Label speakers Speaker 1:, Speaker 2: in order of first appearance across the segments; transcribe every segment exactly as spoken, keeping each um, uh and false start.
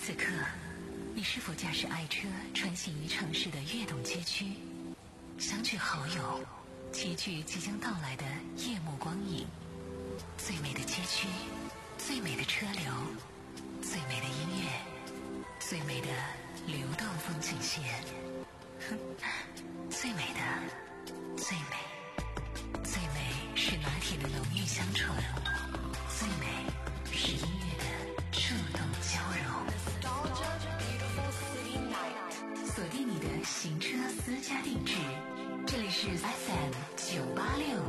Speaker 1: 此刻，你是否驾驶爱车穿行于城市的跃动街区，相聚好友，齐聚即将到来的夜幕光影？最美的街区，最美的车流，最美的音乐，最美的流动风景线，最美的，最美，最美是拿铁的浓郁香醇，最美是音乐的触动交融。锁定你的行车私家定制，这里是 F M 九八六。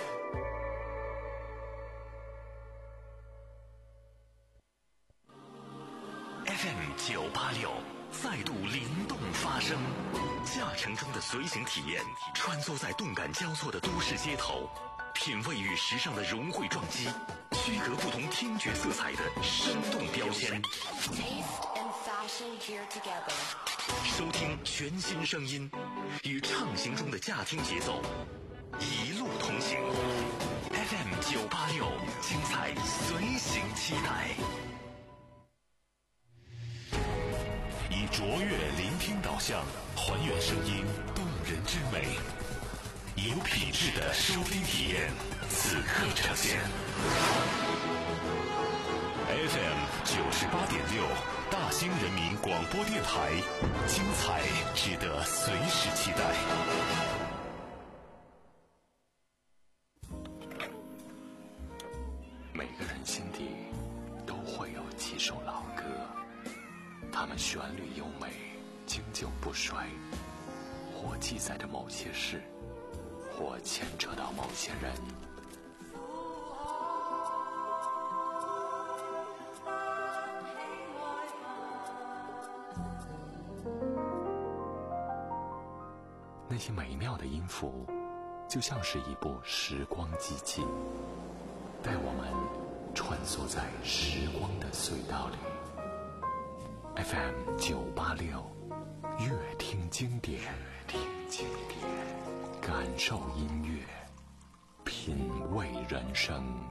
Speaker 2: F M 九八六再度灵动发声，驾乘中的随行体验，穿梭在动感交错的都市街头，品味与时尚的融汇撞击，区隔不同听觉色彩的生动标签。收听全新声音，与畅行中的驾听节奏，一路同行。F M 九八六，精彩随行期待。以卓越聆听导向，还原声音动人之美，有品质的收听体验，此刻呈现。F M 九十八点六，大兴人民广播电台，精彩值得随时期待。每个人心底都会有几首老歌，它们旋律优美，经久不衰，或记载着某些事，或牵扯到某些人。那些美妙的音符，就像是一部时光机器，带我们穿梭在时光的隧道里。F M 九八六，乐听经典，乐听经典，感受音乐，品味人生。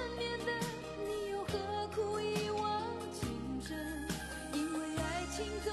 Speaker 3: 情总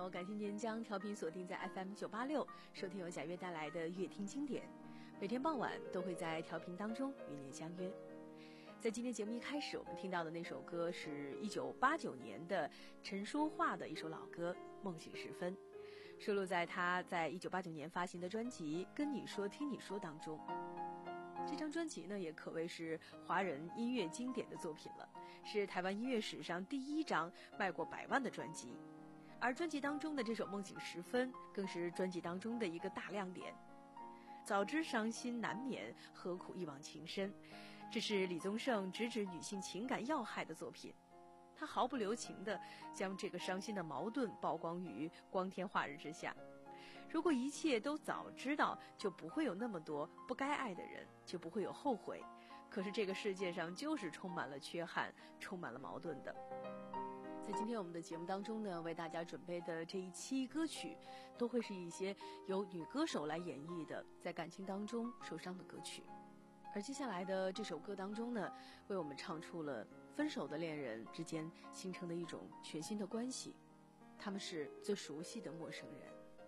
Speaker 3: 友，感谢您将调频锁定在 F M 九八六，收听由贾悦带来的乐听经典。每天傍晚都会在调频当中与您相约。在今天节目一开始，我们听到的那首歌是一九八九年的陈淑桦的一首老歌《梦醒时分》，收录在他在一九八九年发行的专辑《跟你说听你说》当中。这张专辑呢，也可谓是华人音乐经典的作品了，是台湾音乐史上第一张卖过百万的专辑。而专辑当中的这首《梦醒时分》更是专辑当中的一个大亮点。早知伤心难免，何苦一往情深，这是李宗盛直指女性情感要害的作品。他毫不留情地将这个伤心的矛盾曝光于光天化日之下。如果一切都早知道，就不会有那么多不该爱的人，就不会有后悔。可是这个世界上就是充满了缺憾，充满了矛盾的。在今天我们的节目当中呢，为大家准备的这一期歌曲，都会是一些由女歌手来演绎的在感情当中受伤的歌曲。而接下来的这首歌当中呢，为我们唱出了分手的恋人之间形成的一种全新的关系，他们是最熟悉的陌生人。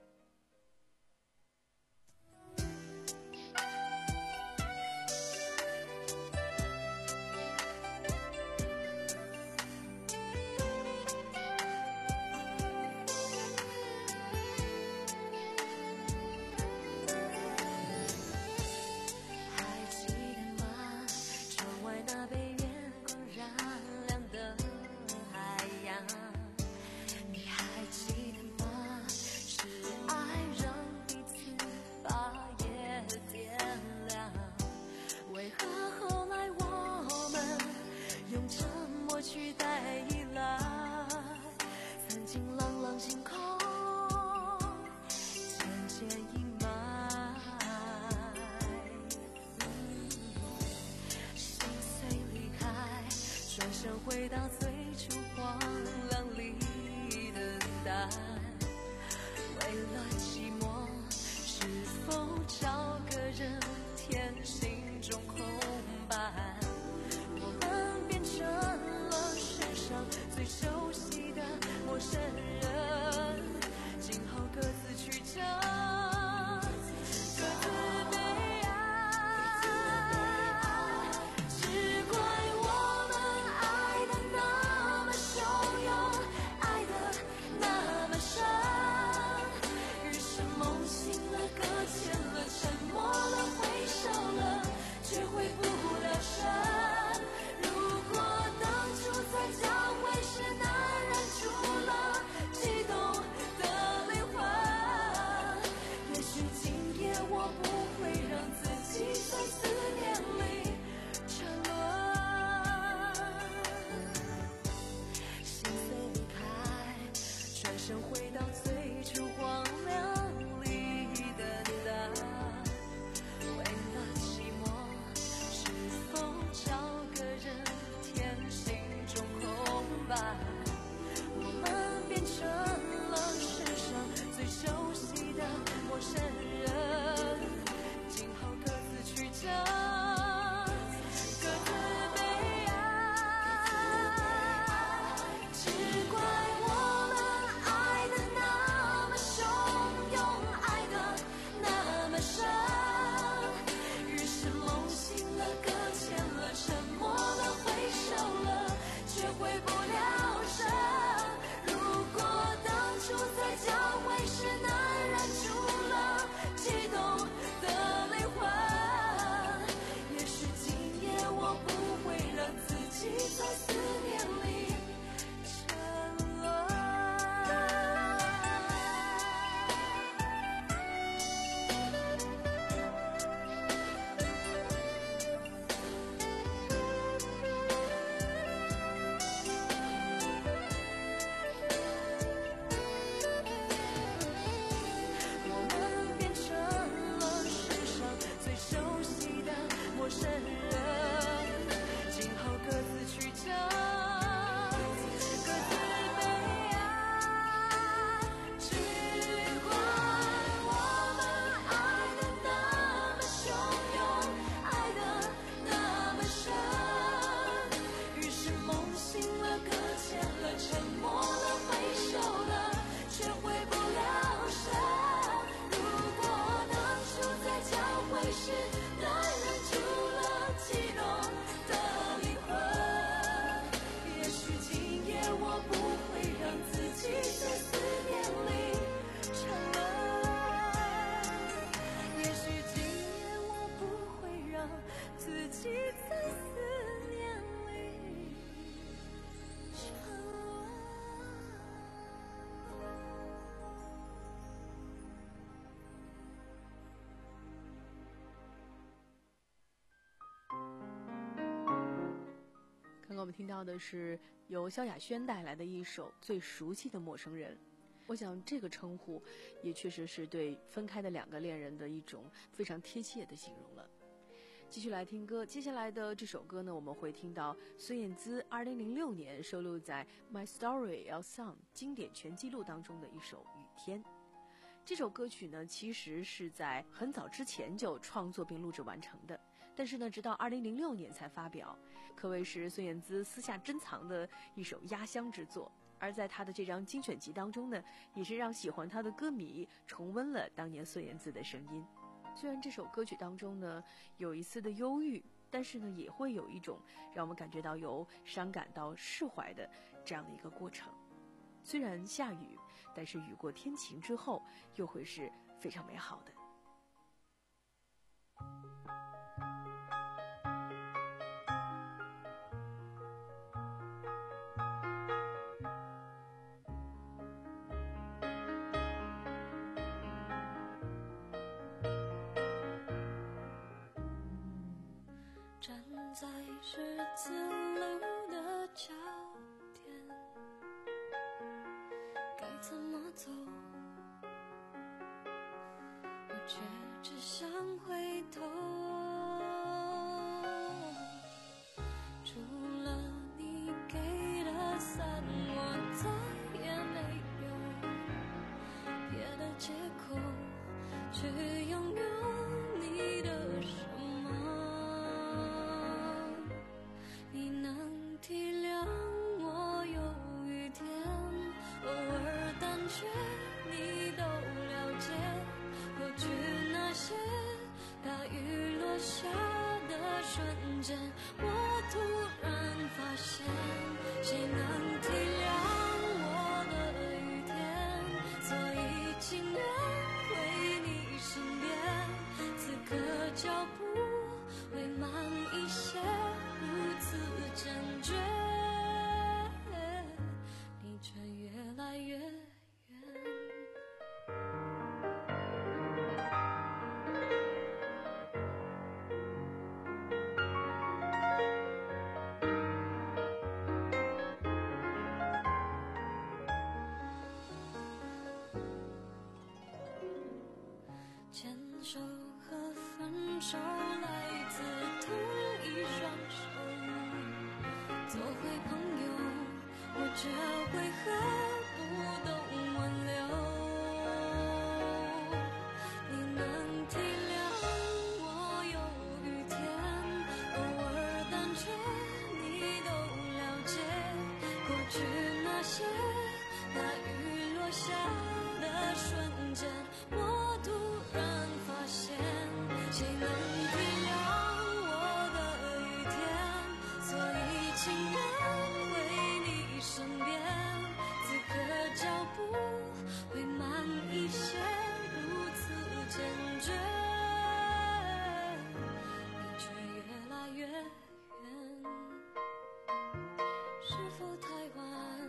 Speaker 4: 回到最初荒凉里等待，为了寂寞，是否找个人填心中空白？我们变成了世上最熟悉的陌生人，今后各自去找。我们变成了世上最熟悉的陌生人，今后各自去找。爱的那
Speaker 3: 们听到的是由萧亚轩带来的一首《最熟悉的陌生人》。我想这个称呼也确实是对分开的两个恋人的一种非常贴切的形容了。继续来听歌，接下来的这首歌呢，我们会听到孙燕姿二零零六年收录在《My Story L Song》经典全记录当中的一首《雨天》。这首歌曲呢，其实是在很早之前就创作并录制完成的，但是呢，直到二零零六年才发表，可谓是孙燕姿私下珍藏的一首压箱之作。而在她的这张精选集当中呢，也是让喜欢她的歌迷重温了当年孙燕姿的声音。虽然这首歌曲当中呢有一丝的忧郁，但是呢也会有一种让我们感觉到由伤感到释怀的这样的一个过程。虽然下雨，但是雨过天晴之后又会是非常美好的。
Speaker 4: 站在十字路的交点，该怎么走？我却只想回头。除了你给的伞，我再也没有别的借口去拥有你的什么。你能体谅我有雨天，偶尔胆怯，你都了解。过去那些大雨落下的瞬间，我突然发现，谁能体谅我的雨天？所以情愿回你身边，此刻脚步会慢一些，如此坚决，你却越来越远。牵手和分手来自同一双手，做回朋友，我这回合不懂挽留。你能体谅我有雨天，偶尔胆怯，你都了解。过去那些大雨落下的瞬间，我突然发现，谁能体谅我的雨天？所以情愿回你身边，此刻脚步会慢一些，如此坚决，你却越来越远。是否太晚？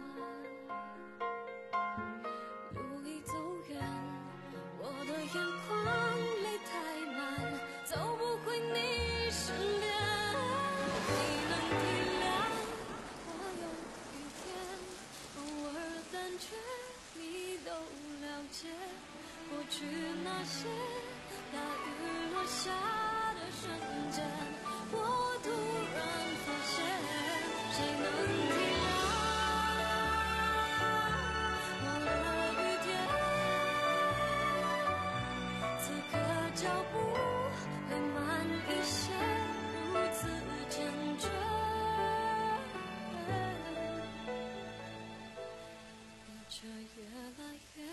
Speaker 4: 路已走远，我的眼眶泪太满，走不回你身边。你能体谅我有雨天，偶尔胆怯，你都了解。过去那些大雨落下的瞬间，我突然发现，谁能体谅我的雨天？此刻脚步会慢一些，如此坚决，你却越来越远。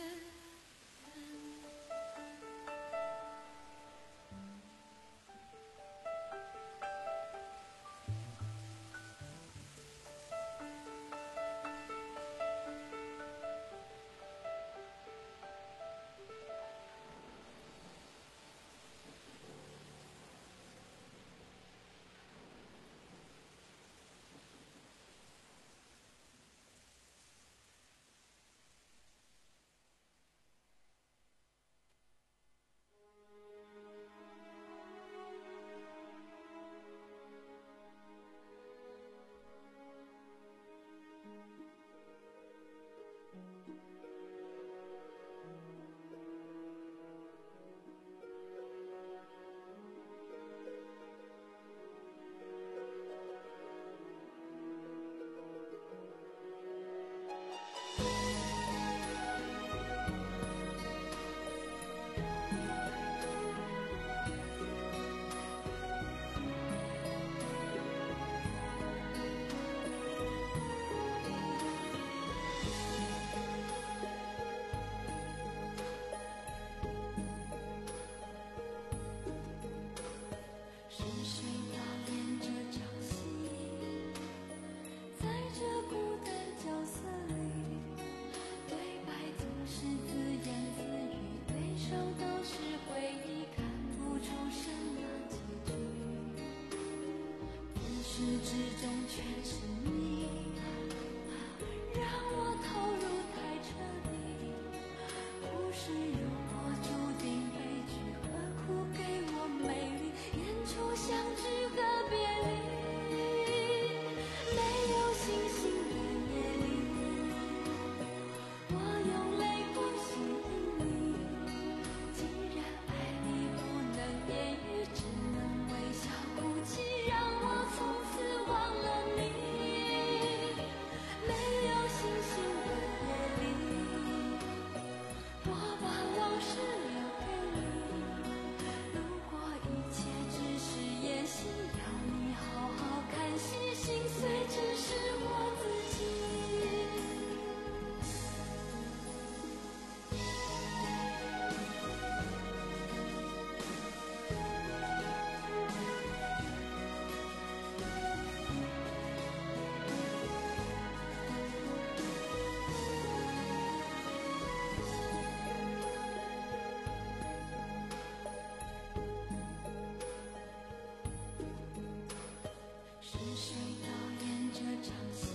Speaker 4: 全是你，让我投入太彻底。不是如果注定悲剧，何苦给我美丽演出相聚和别离？没有星星的夜里，我用泪光吸引你。既然爱你不能言语，只能微笑哭泣，让我从此忘了你。没有星星的夜里，我把往事留给你。如果一切只是演戏，要你好好看戏，心碎只是我自己。是谁导演这场戏？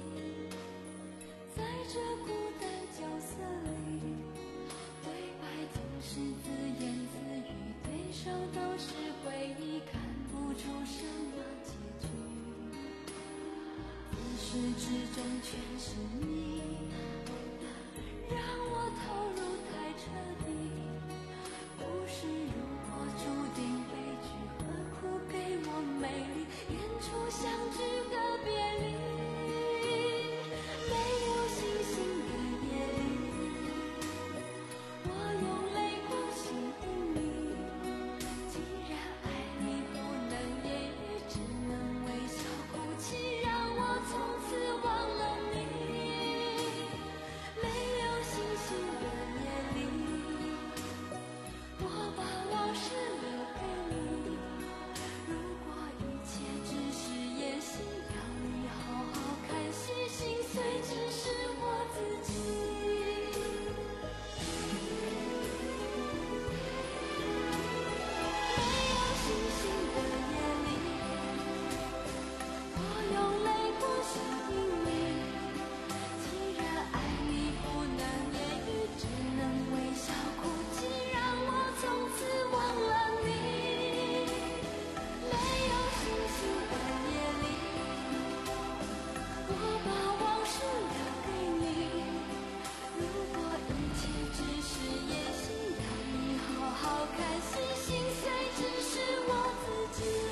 Speaker 4: 在这孤单角色里，对白总是自言自语，对手都是回忆，看不出什么结局。自始至终全是你，让我投入太彻底。不是如果注定悲剧，何苦给我美丽演出相聚和别离？没有星星的夜里，我用泪光吸引你。既然爱你不能言语，只能微笑哭泣，让我从此忘了你。没有星星的夜里，我把往事留给你。如果一切只是演戏，要你好好看戏，心碎只是我自己。没有星星的夜里，我用泪光吸引你。既然爱你不能言语，只能微笑哭泣，让我从此忘了你。没有星星的夜里，我把往事留给你。如果一切只是演戏，要你好好看戏，心碎只是我自己。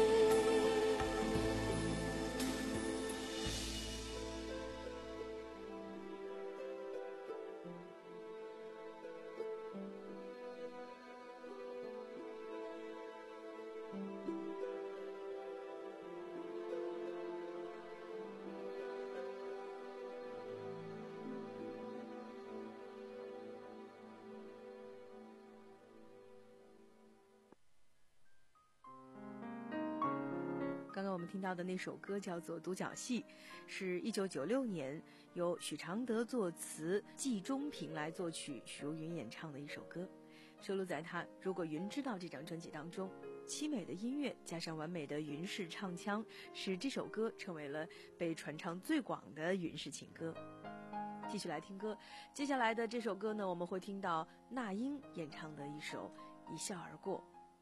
Speaker 3: 刚刚我们听到的那首歌叫做《独角戏》，是一九九六年由许常德作词，季中平来作曲，许茹芸演唱的一首歌，收录在他《如果云知道》这张专辑当中。凄美的音乐加上完美的云式唱腔，使这首歌成为了被传唱最广的云式情歌。继续来听歌，接下来的这首歌呢，我们会听到那英演唱的一首《一笑而过》。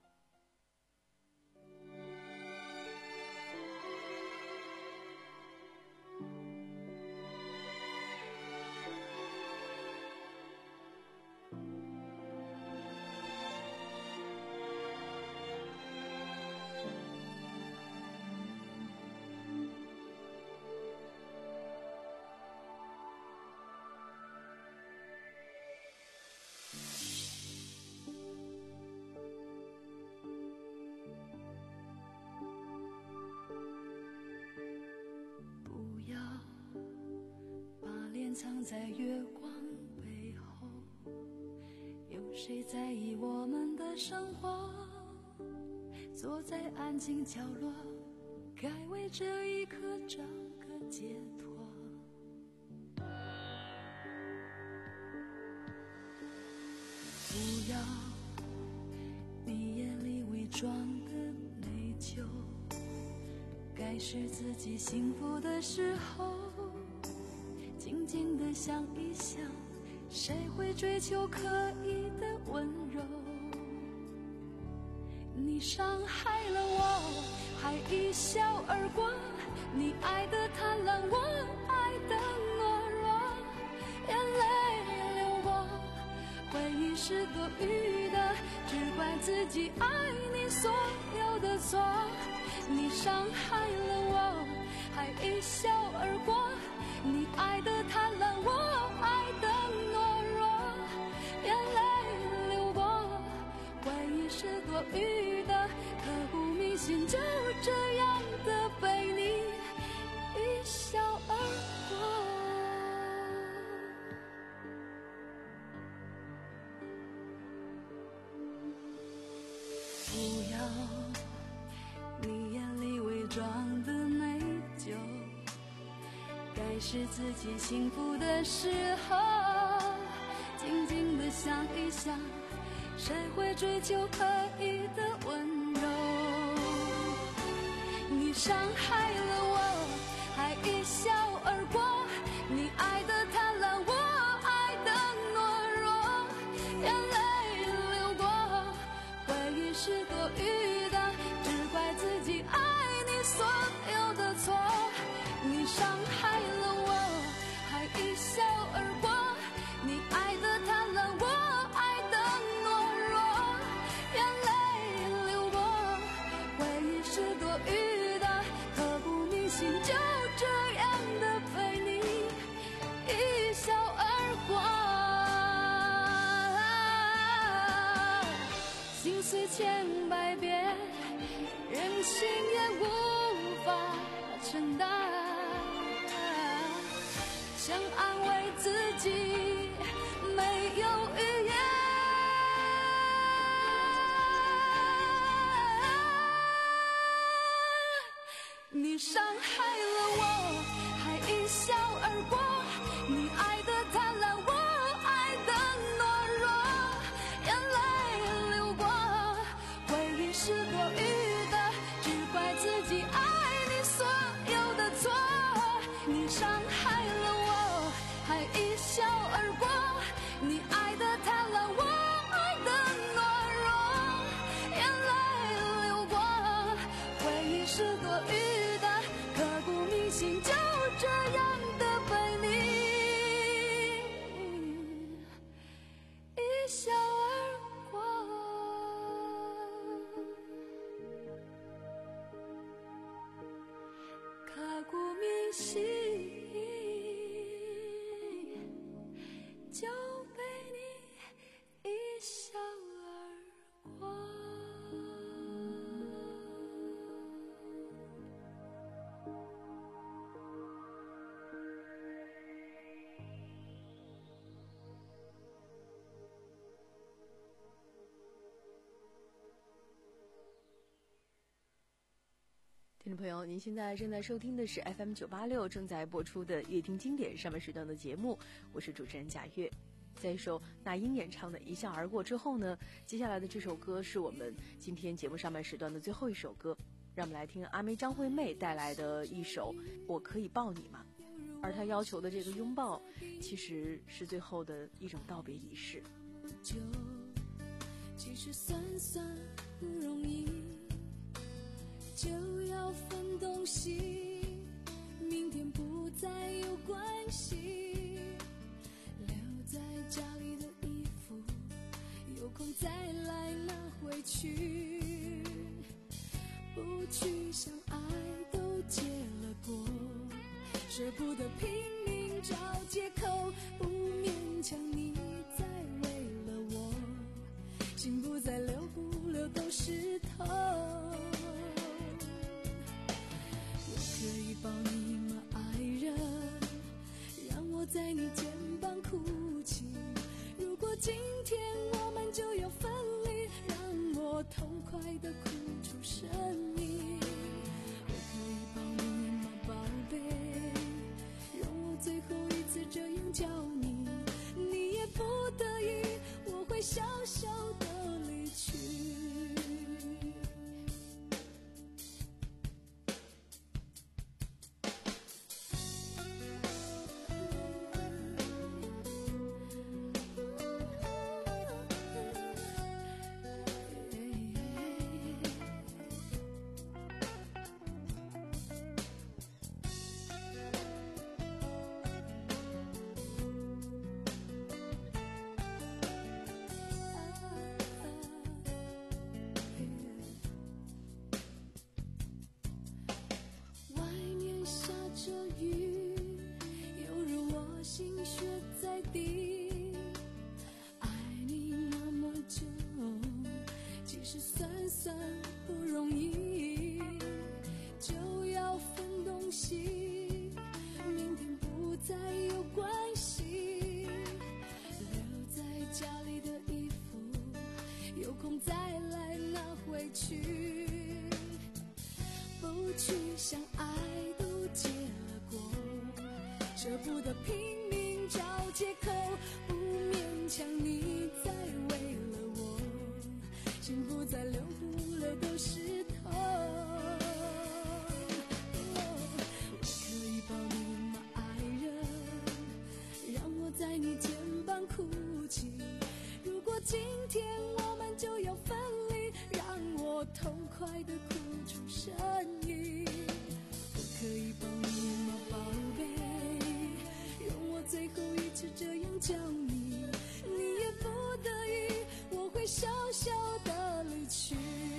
Speaker 4: 藏在月光背后，有谁在意我们的生活？坐在安静角落，该为这一刻找个解脱。不要你眼里伪装的内疚， 该是自己幸福的时候，静静地想一想，谁会追求刻意的温柔？你伤害了我，还一笑而过，你爱的贪婪，我爱的懦弱，眼泪流过，回忆是多余的，只怪自己爱你所有的错。你伤害了我，还一笑而过，你爱的贪婪，我爱的懦弱，眼泪流过，回忆是多余的，刻骨铭心，就这样的被你一笑而过。不要你眼里伪装的美酒，该是自己幸福的时候，静静地想一想，谁会追求刻意的温柔？你伤害了我，还一笑而过，你爱的贪婪，我爱的懦弱，眼泪流过，回忆是多余的，只怪自己爱你所有的错。你伤害了我，还一笑而过，你爱的贪婪，我爱的懦弱，眼泪流过，回忆是多余的，刻骨铭心，就这样的陪你一笑而过。心碎千百遍，任性也无法承担，想安慰自己没有语言。你伤害了我，还一笑而过，你爱的贪婪，我爱的懦弱，眼泪流过，回忆是多余的，只怪自己爱你所有的错。你伤害了我，还一笑而过，你爱的贪婪，我爱的懦弱，眼泪流过，回忆是多余的，刻骨铭心，就这样的被你一笑而过。刻骨铭心，就被你一笑而过。
Speaker 3: 听众朋友，您现在正在收听的是 F M 九八六正在播出的乐听经典上半时段的节目，我是主持人贾月。在一首那英演唱的《一笑而过》之后呢，接下来的这首歌是我们今天节目上半时段的最后一首歌，让我们来听阿妹张惠妹带来的一首《我可以抱你吗》。而她要求的这个拥抱，其实是最后的一种道别仪式。
Speaker 4: 就其实算算不容易，就要分东西，明天不再有关系，留在家里的衣服有空再来拿回去，不去想爱都结了果，舍不得拼命找借口，不勉强你再为了我，心不再流不流都湿透。我可以抱你吗，爱人？让我在你肩膀哭泣。如果今天我们就要分离，让我痛快地哭出声音。我可以抱你吗，宝贝？让我最后一次这样叫你，你也不得已，我会笑笑地离去。 心血在滴，爱你那么久，其实算算不容易，就要分东西，明天不再有关系，留在家里的衣服有空再来拿回去，不去想爱都结了果，舍不得拼命找借口，不勉强你再为了我，心不再流不流都是痛。我可以抱你吗爱人，让我在你肩膀哭泣，如果今天我们就要分离，让我痛快地哭出声音。我可以抱你吗宝贝，用我最后一次这样叫你，你也不得已，我会笑笑的离去。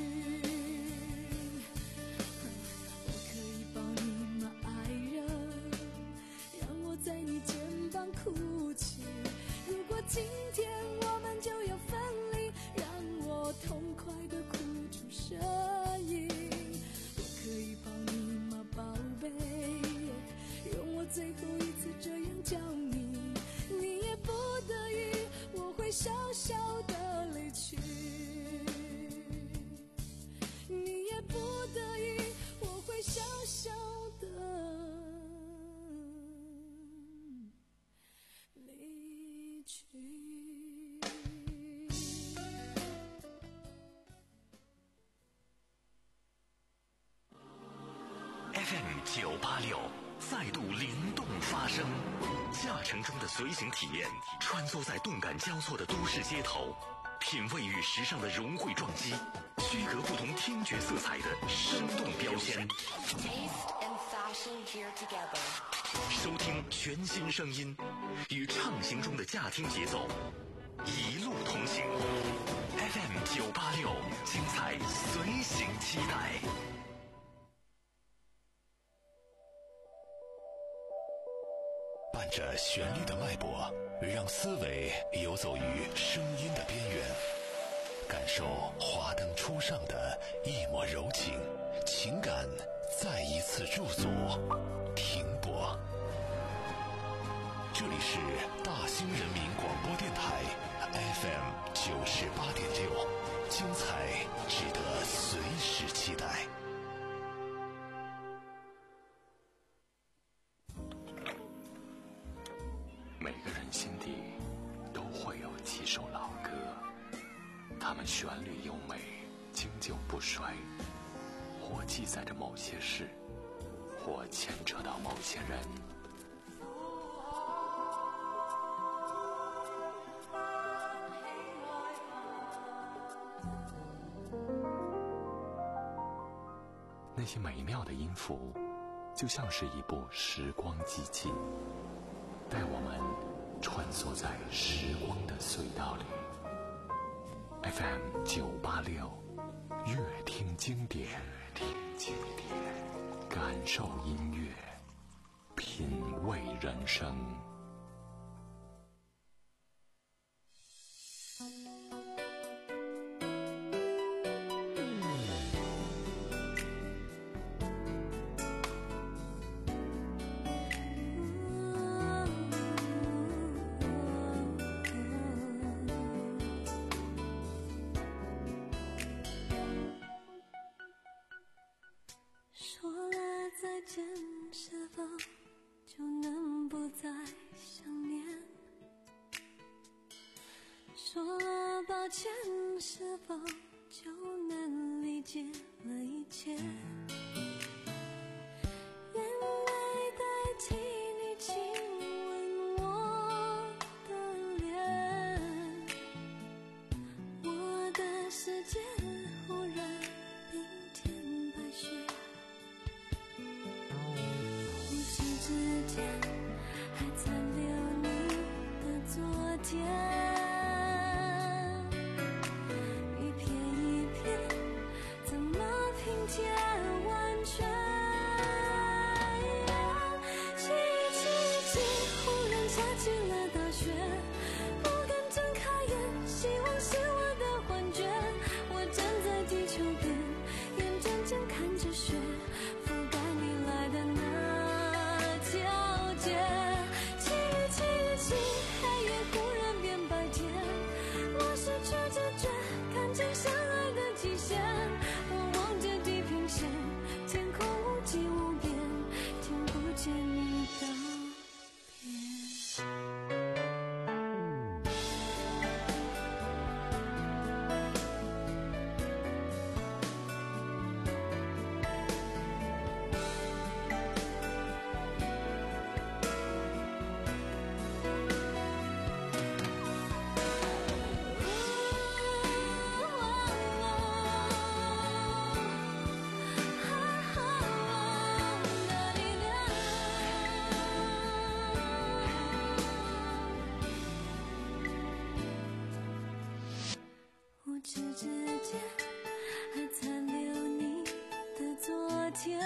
Speaker 4: 我可以抱你吗爱人，让我在你肩膀哭泣，如果今天我们就要分离，让我痛快地哭出声音。我可以抱你吗宝贝，用我最后一次这样叫你，你也不得已，我会笑笑的离去。你也不得已，我会笑笑的离去。
Speaker 2: F M 九八六再度灵动发声，驾乘中的随行体验，穿梭在动感交错的都市街头，品味与时尚的融汇撞击，区隔不同听觉色彩的生动标签。收听全新声音，与畅行中的驾听节奏，一路同行。F M 九八六，精彩随行期待。伴着旋律的脉搏，让思维游走于声音的边缘，感受华灯初上的一抹柔情，情感再一次驻足停泊。这里是大兴人民广播电台 F M 九十八点六，精彩值得随时期待。每个人心底都会有几首老歌，它们旋律优美，经久不衰，或记载着某些事，或牵扯到某些人。那些美妙的音符，就像是一部时光机器，带我们穿梭在时光的隧道里。F M 九八六，乐听经典，听经典，感受音乐，品味人生。
Speaker 4: 说了再见，是否就能不再想念？说了抱歉，是否就能理解了一切？眼泪代替你亲吻我的脸，我的世界忽然冰天白雪。呼吸之间还残留你的昨天，一片一片怎么拼接完全？记忆奇迹忽然降起了大雪，不敢睁开眼，希望是我的幻觉。我站在地球边，眼睁睁看着雪覆盖你来的那条街。七月七日起，黑夜忽然变白天，我失去知觉，看见相爱的极限。我望着地平线，天空无际无边，听不见你的无知之间，还残留你的昨天。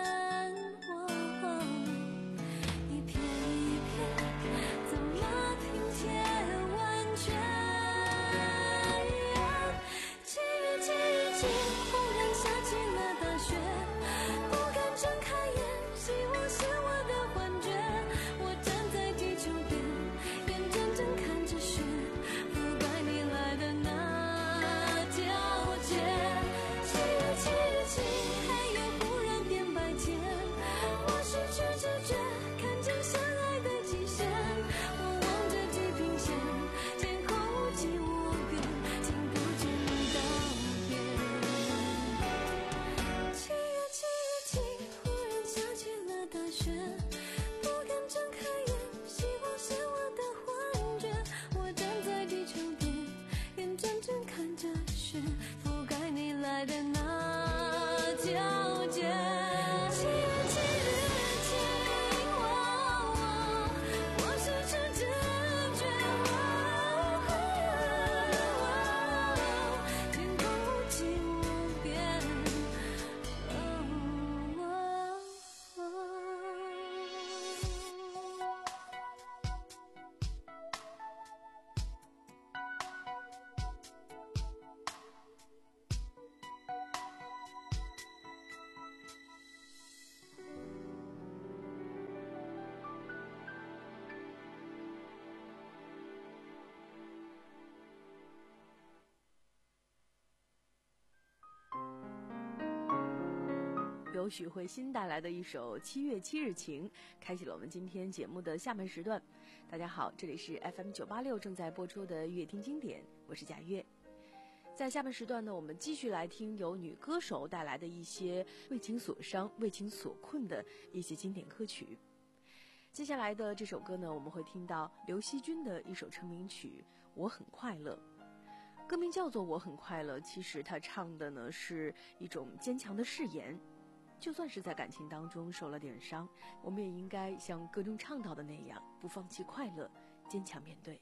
Speaker 4: 哦，一片一片，怎么拼贴完全？七月七日起，忽然下起了大雪，不敢睁开眼，希望是我的幻觉。我站在地球边，眼睁睁看着雪覆盖你来的那条街。七月七日起，黑夜忽然变白天，我失去知觉，看见相爱的极限。我望着地平线，天空无际无边，听不见你道别。七月七日起，忽然下起了大雪，不敢睁开眼，希望是我的幻觉。我站在地球边，眼睁睁看着雪覆盖你来的那条街。七月七日起，我失去知觉，天空无际无边。
Speaker 3: 由许慧欣带来的一首《七月七日晴》，开启了我们今天节目的下半时段。大家好，这里是 F M 九八六正在播出的乐听经典，我是贾月。在下半时段呢，我们继续来听由女歌手带来的一些为情所伤、为情所困的一些经典歌曲。接下来的这首歌呢，我们会听到刘惜君的一首成名曲《我很快乐》。歌名叫做《我很快乐》，其实她唱的呢是一种坚强的誓言。就算是在感情当中受了点伤，我们也应该像歌中唱到的那样，不放弃快乐，坚强面对。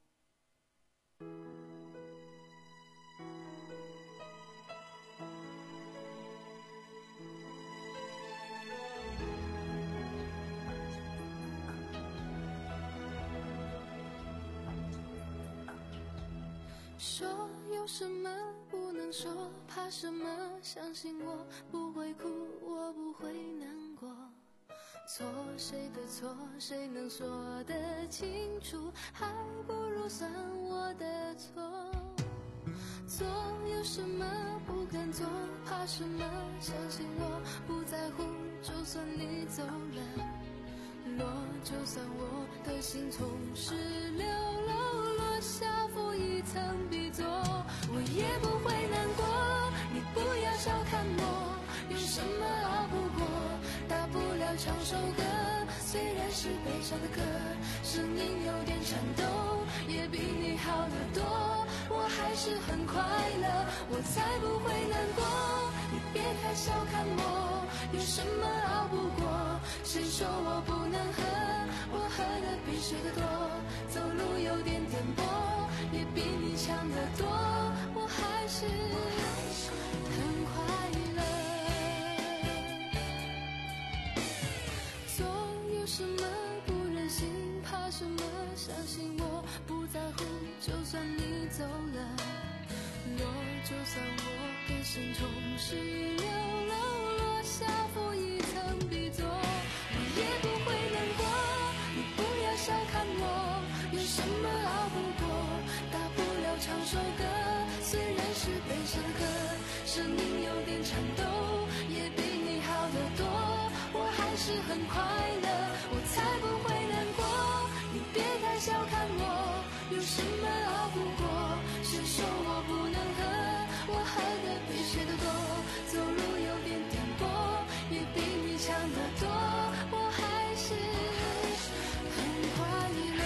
Speaker 4: 说有什么不能说，怕什么？相信我不会哭，我不会难过。错谁的错，谁能说得清楚？还不如算我的错。做有什么不敢做，怕什么？相信我不在乎，就算你走了，落就算我的心从十六楼落下负一层笔座，我也不会难过。你不要小看我，有什么熬不过？大不了唱首歌，虽然是悲伤的歌，声音有点颤抖，也比你好得多。我还是很快乐，我才不会难过。你别太小看我，有什么熬不过？谁说我不能喝？我喝的比谁的多，走路有点颠簸，也比你强得多。我还是很快乐。做有什么不忍心，怕什么？相信我不在乎，就算你走了，若就算我跟心中是遗留了，落下负一层笔作，我也不会难过。你不要小看我，有什么熬不过，大不了唱首歌，虽然是悲伤的歌，声音有点颤抖，也比你好得多，我还是很快乐，我才不会难过。你别太小看我，有什么熬不过，谁说我不能喝，我喝的比谁都多，走路有点颠簸，也比你强得多，我还是很快乐。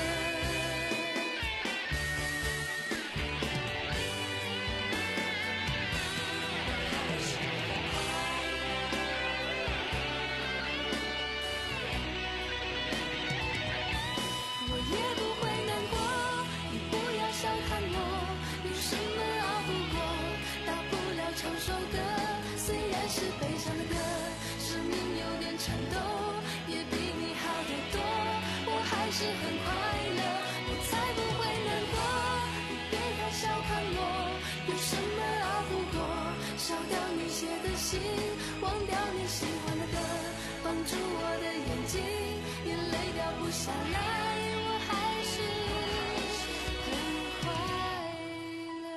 Speaker 4: 我也不会难过，你不要小看我，有什么熬不过，大不了唱首歌，虽然是悲伤的歌，声音有点颤抖，也比你好得多，我还是很快乐，我才不会难过。你别太小看我，有什么熬不过，烧掉你写的信，忘掉你喜欢的歌，绑住我的眼睛，眼泪掉不下来，我还是很快乐。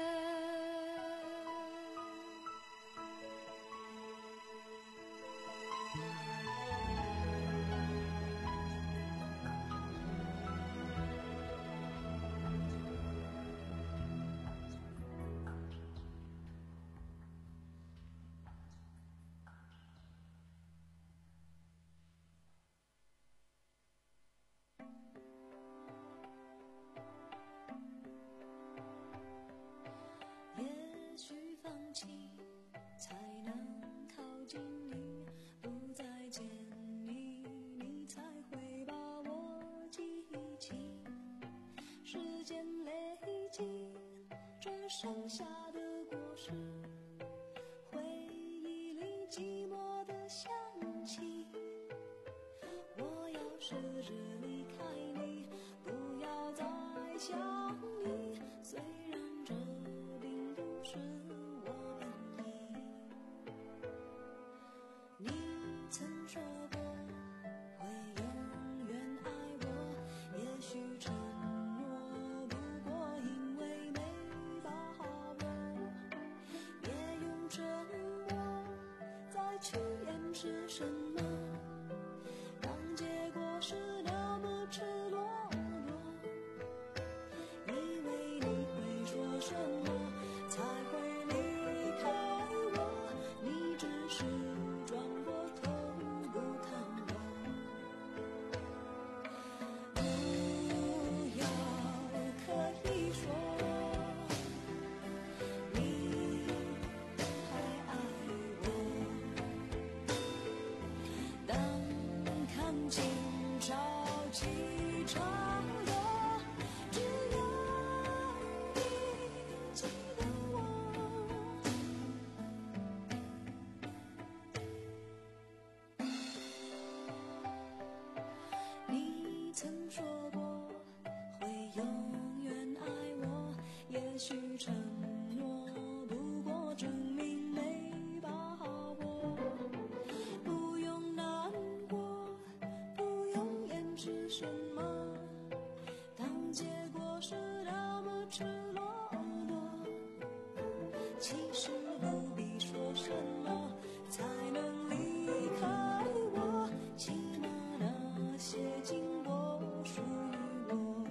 Speaker 4: 也许放弃才能靠近你，不再见你，你才会把我记起。时间累积，这剩下的果实，回忆里寂寞的香气。我要试着离开你，不要再想你，虽然这并不是我愿意。你曾说过会永远爱我，也许承诺不过因为没把握，别用沉默再去掩饰什么，当结果是那么赤裸裸，以为你会说什么才会离开我，你只是转过头不看我。不要刻意说你还爱我，当看清潮起潮落，只要你记得我。你曾说过会永远爱我，也许承诺不过证明没把握，不用难过，不用掩饰什么，当结果是那么赤裸裸，其实不必说什么才能离开我，起码那些经过属于我。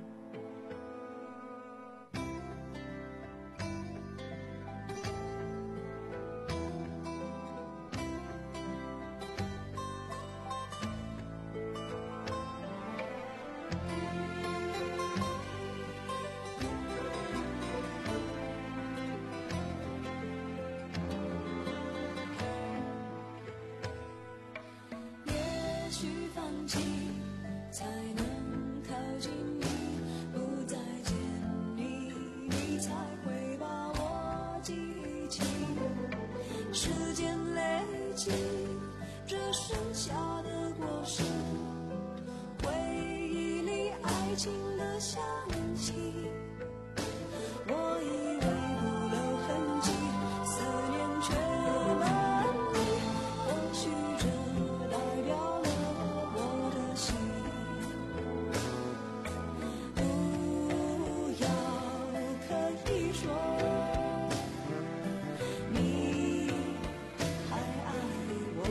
Speaker 4: 也许放弃才能靠近你，不再见你，你才会把我记起。时间累积，这剩下的果实，回忆里爱爱情的香气，我以为不留痕迹，思念却满溢，或许这代表了我的心。不要可以说你还爱我，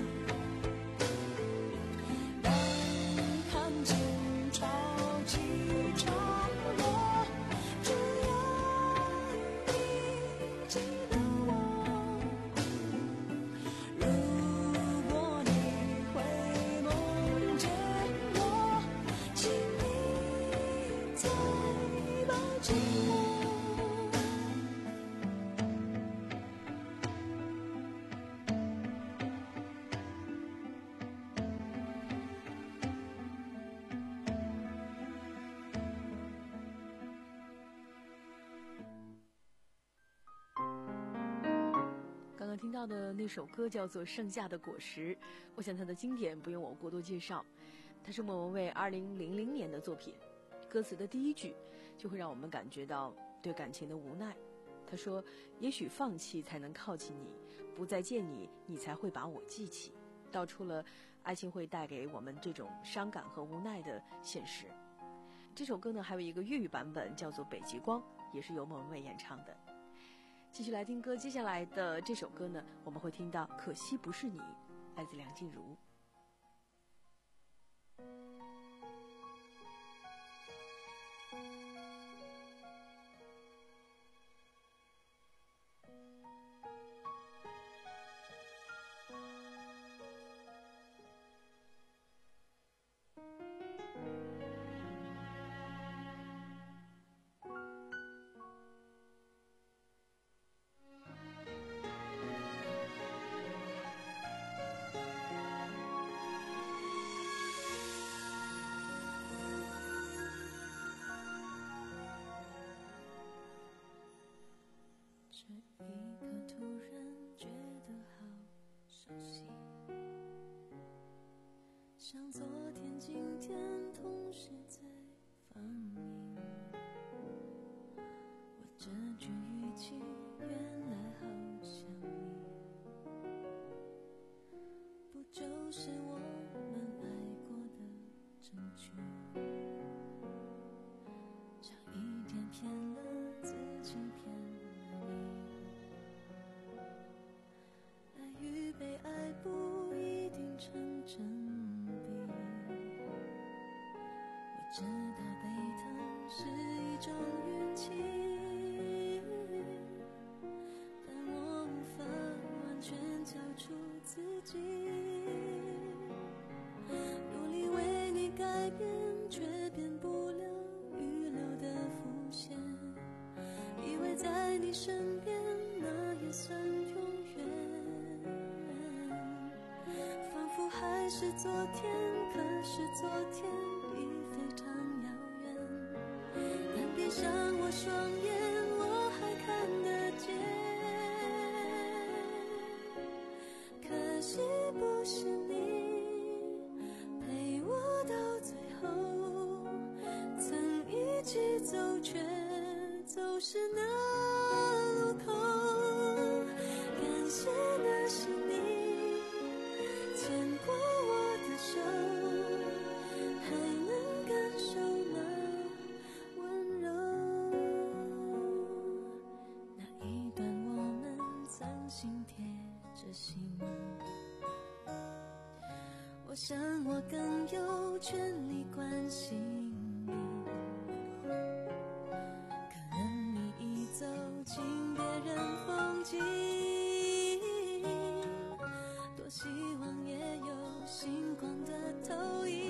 Speaker 4: 当看见潮起潮落，只要你记得我。如果你会梦见我，请你再抱紧我。
Speaker 3: 刚刚听到的那首歌叫做《盛夏的果实》，我想它的经典不用我过多介绍，它是莫文蔚二零零零年的作品。歌词的第一句就会让我们感觉到对感情的无奈。他说：也许放弃才能靠近你，不再见你，你才会把我记起，道出了爱情会带给我们这种伤感和无奈的现实。这首歌呢还有一个粤语版本叫做《北极光》，也是由莫文蔚演唱的。继续来听歌，接下来的这首歌呢，我们会听到《可惜不是你》，来自梁静茹。
Speaker 4: 这一刻突然觉得好熟悉，像昨天今天同时在放映。我这句语气原来好像你，不就是我们爱过的证据，差一点骗了自己骗了你，爱与被爱不一定成正比，我知道被疼是一种运气，但我无法完全交出自己，努力为你改变，却变不了预留的伏线，以为在你身边那也算永远，仿佛还是昨天，可是昨天已非常遥远，但闭上我双眼，我还看得见。可惜不是你陪我到最后，曾一起走却走失那路口，感谢那是你牵过我的手，还能感受那温柔，那一段我们曾心贴着心，我想我更有权利关心你，可能你已走进别人风景，多希望也有星光的投影，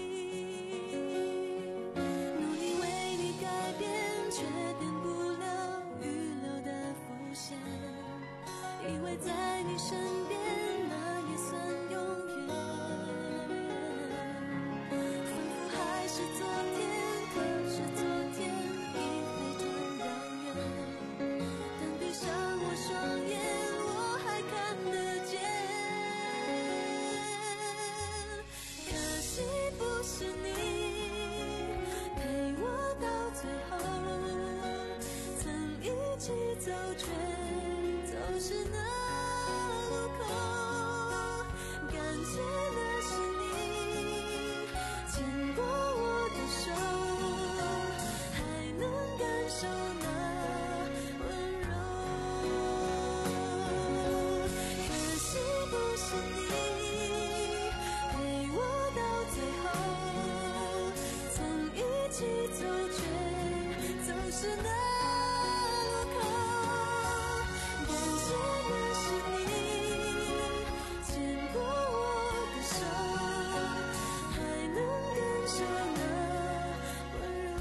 Speaker 4: 努力为你改变，却变不了预留的伏线，以为在你身边那也算永远，仿佛还是昨起走，却走失那路口。感谢的是你牵过我的手，还能感受那温柔。可惜不是你陪我到最后，曾一起走，却走失那路口。感谢的是你牵过我的手，还能感受那温柔。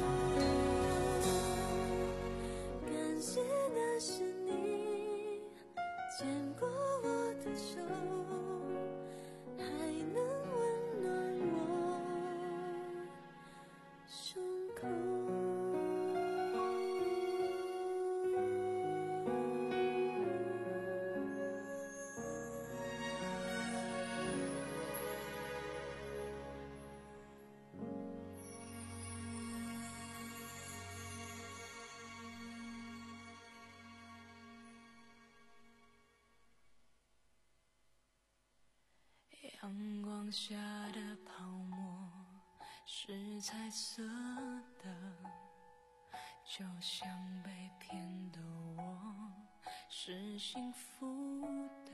Speaker 4: 感谢的是你牵过我的手，还能温暖我胸口。阳光下的泡沫是彩色的，就像被骗的我是幸福的。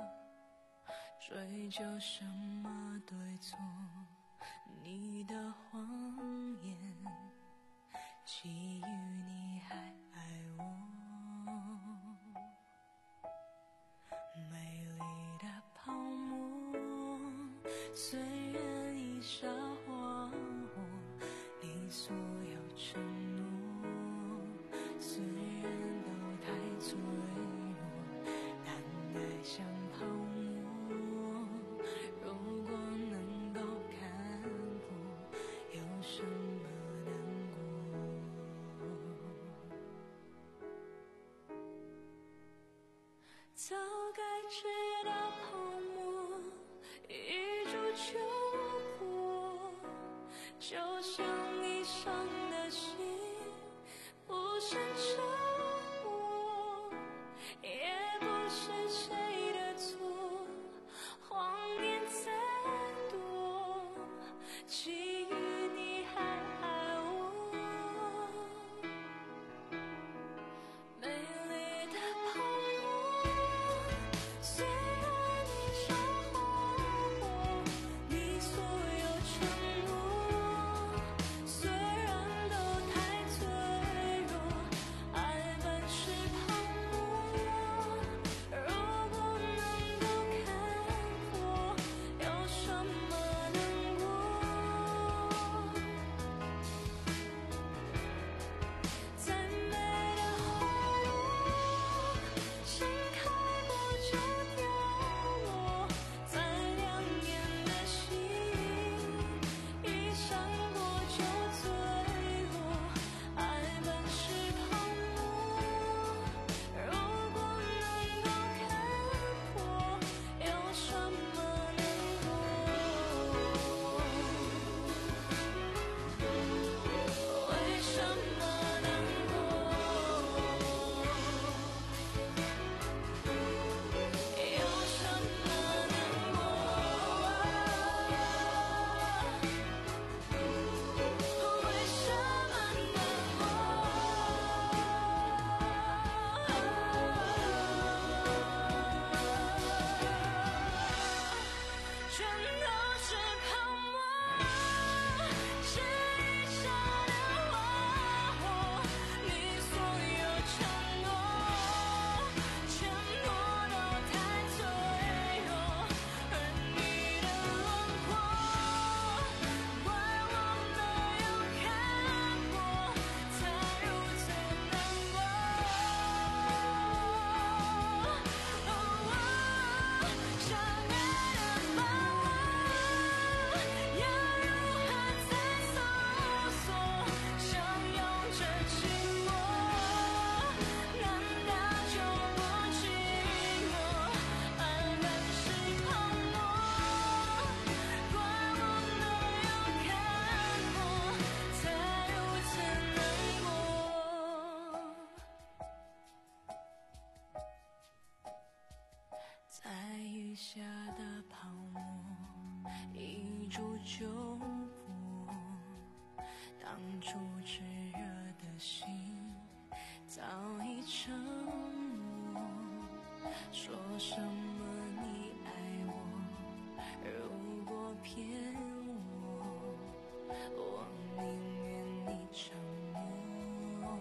Speaker 4: 追究什么对错，你的谎言基于你还爱我。美丽的泡沫虽然已沙化我，你所有承诺虽然都太脆弱，但爱像泡沫，如果能够看破，有什么难过。早该知道泡沫一触就破，就像你伤的心不是沉默，也不是谁的错，谎言再多，基于你还爱我。美丽的泡沫虽然已沙化我，你所有承诺虽然都救不，当初炽热的心早已沉默。说什么你爱我，如果骗我，我宁愿你沉默。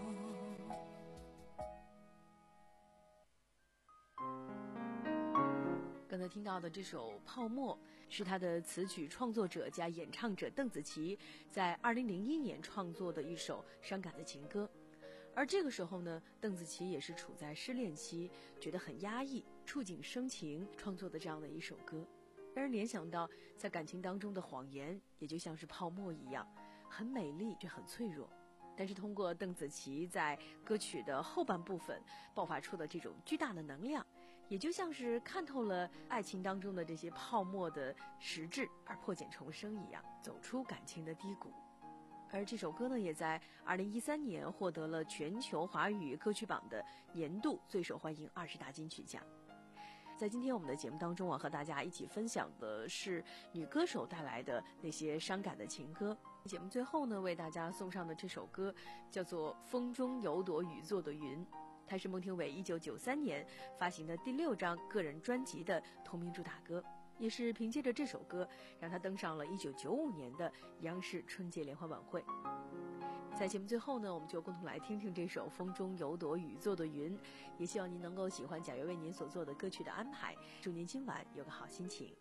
Speaker 3: 刚才听到的这首《泡沫》是他的词曲创作者加演唱者邓紫棋在二零零一年创作的一首伤感的情歌。而这个时候呢，邓紫棋也是处在失恋期，觉得很压抑，触景生情创作的这样的一首歌，让人联想到在感情当中的谎言也就像是泡沫一样，很美丽却很脆弱。但是通过邓紫棋在歌曲的后半部分爆发出的这种巨大的能量，也就像是看透了爱情当中的这些泡沫的实质，而破茧重生一样，走出感情的低谷。而这首歌呢，也在二零一三年获得了全球华语歌曲榜的年度最受欢迎二十大金曲奖。在今天我们的节目当中啊，和大家一起分享的是女歌手带来的那些伤感的情歌。节目最后呢，为大家送上的这首歌叫做《风中有朵雨做的云》，它是孟庭苇一九九三年发行的第六张个人专辑的同名主打歌，也是凭借着这首歌让她登上了一九九五年的央视春节联欢晚会。在节目最后呢，我们就共同来听听这首《风中有朵雨做的云》，也希望您能够喜欢贾悦为您所做的歌曲的安排，祝您今晚有个好心情。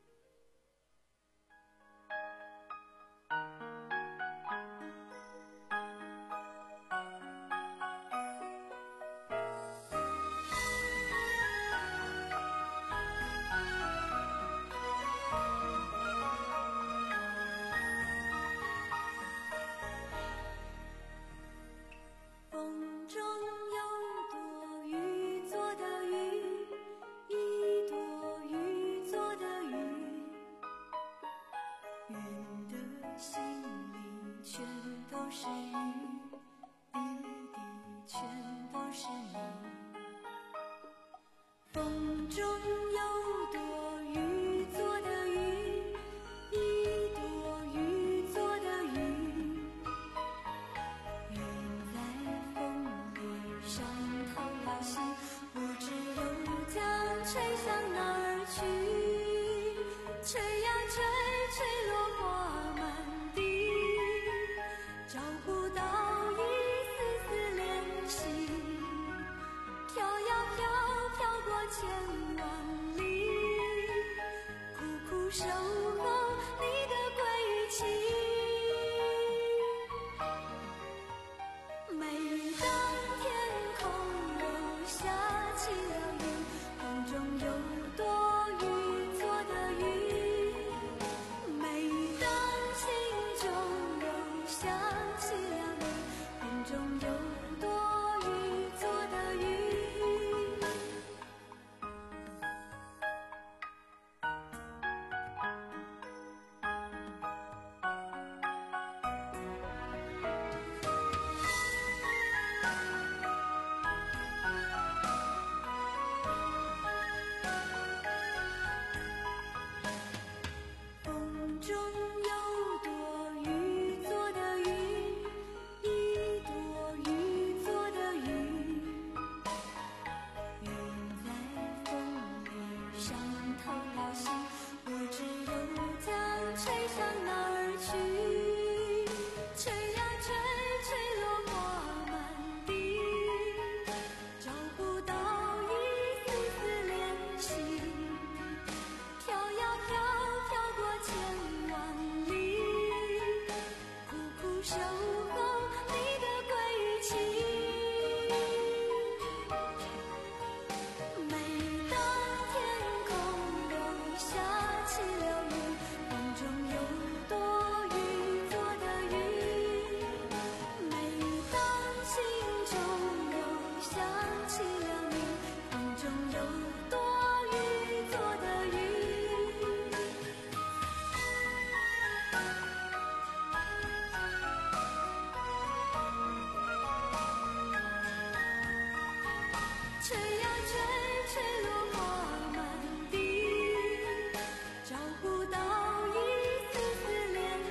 Speaker 4: 找不到一丝丝联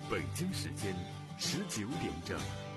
Speaker 5: 北京时间十九点整。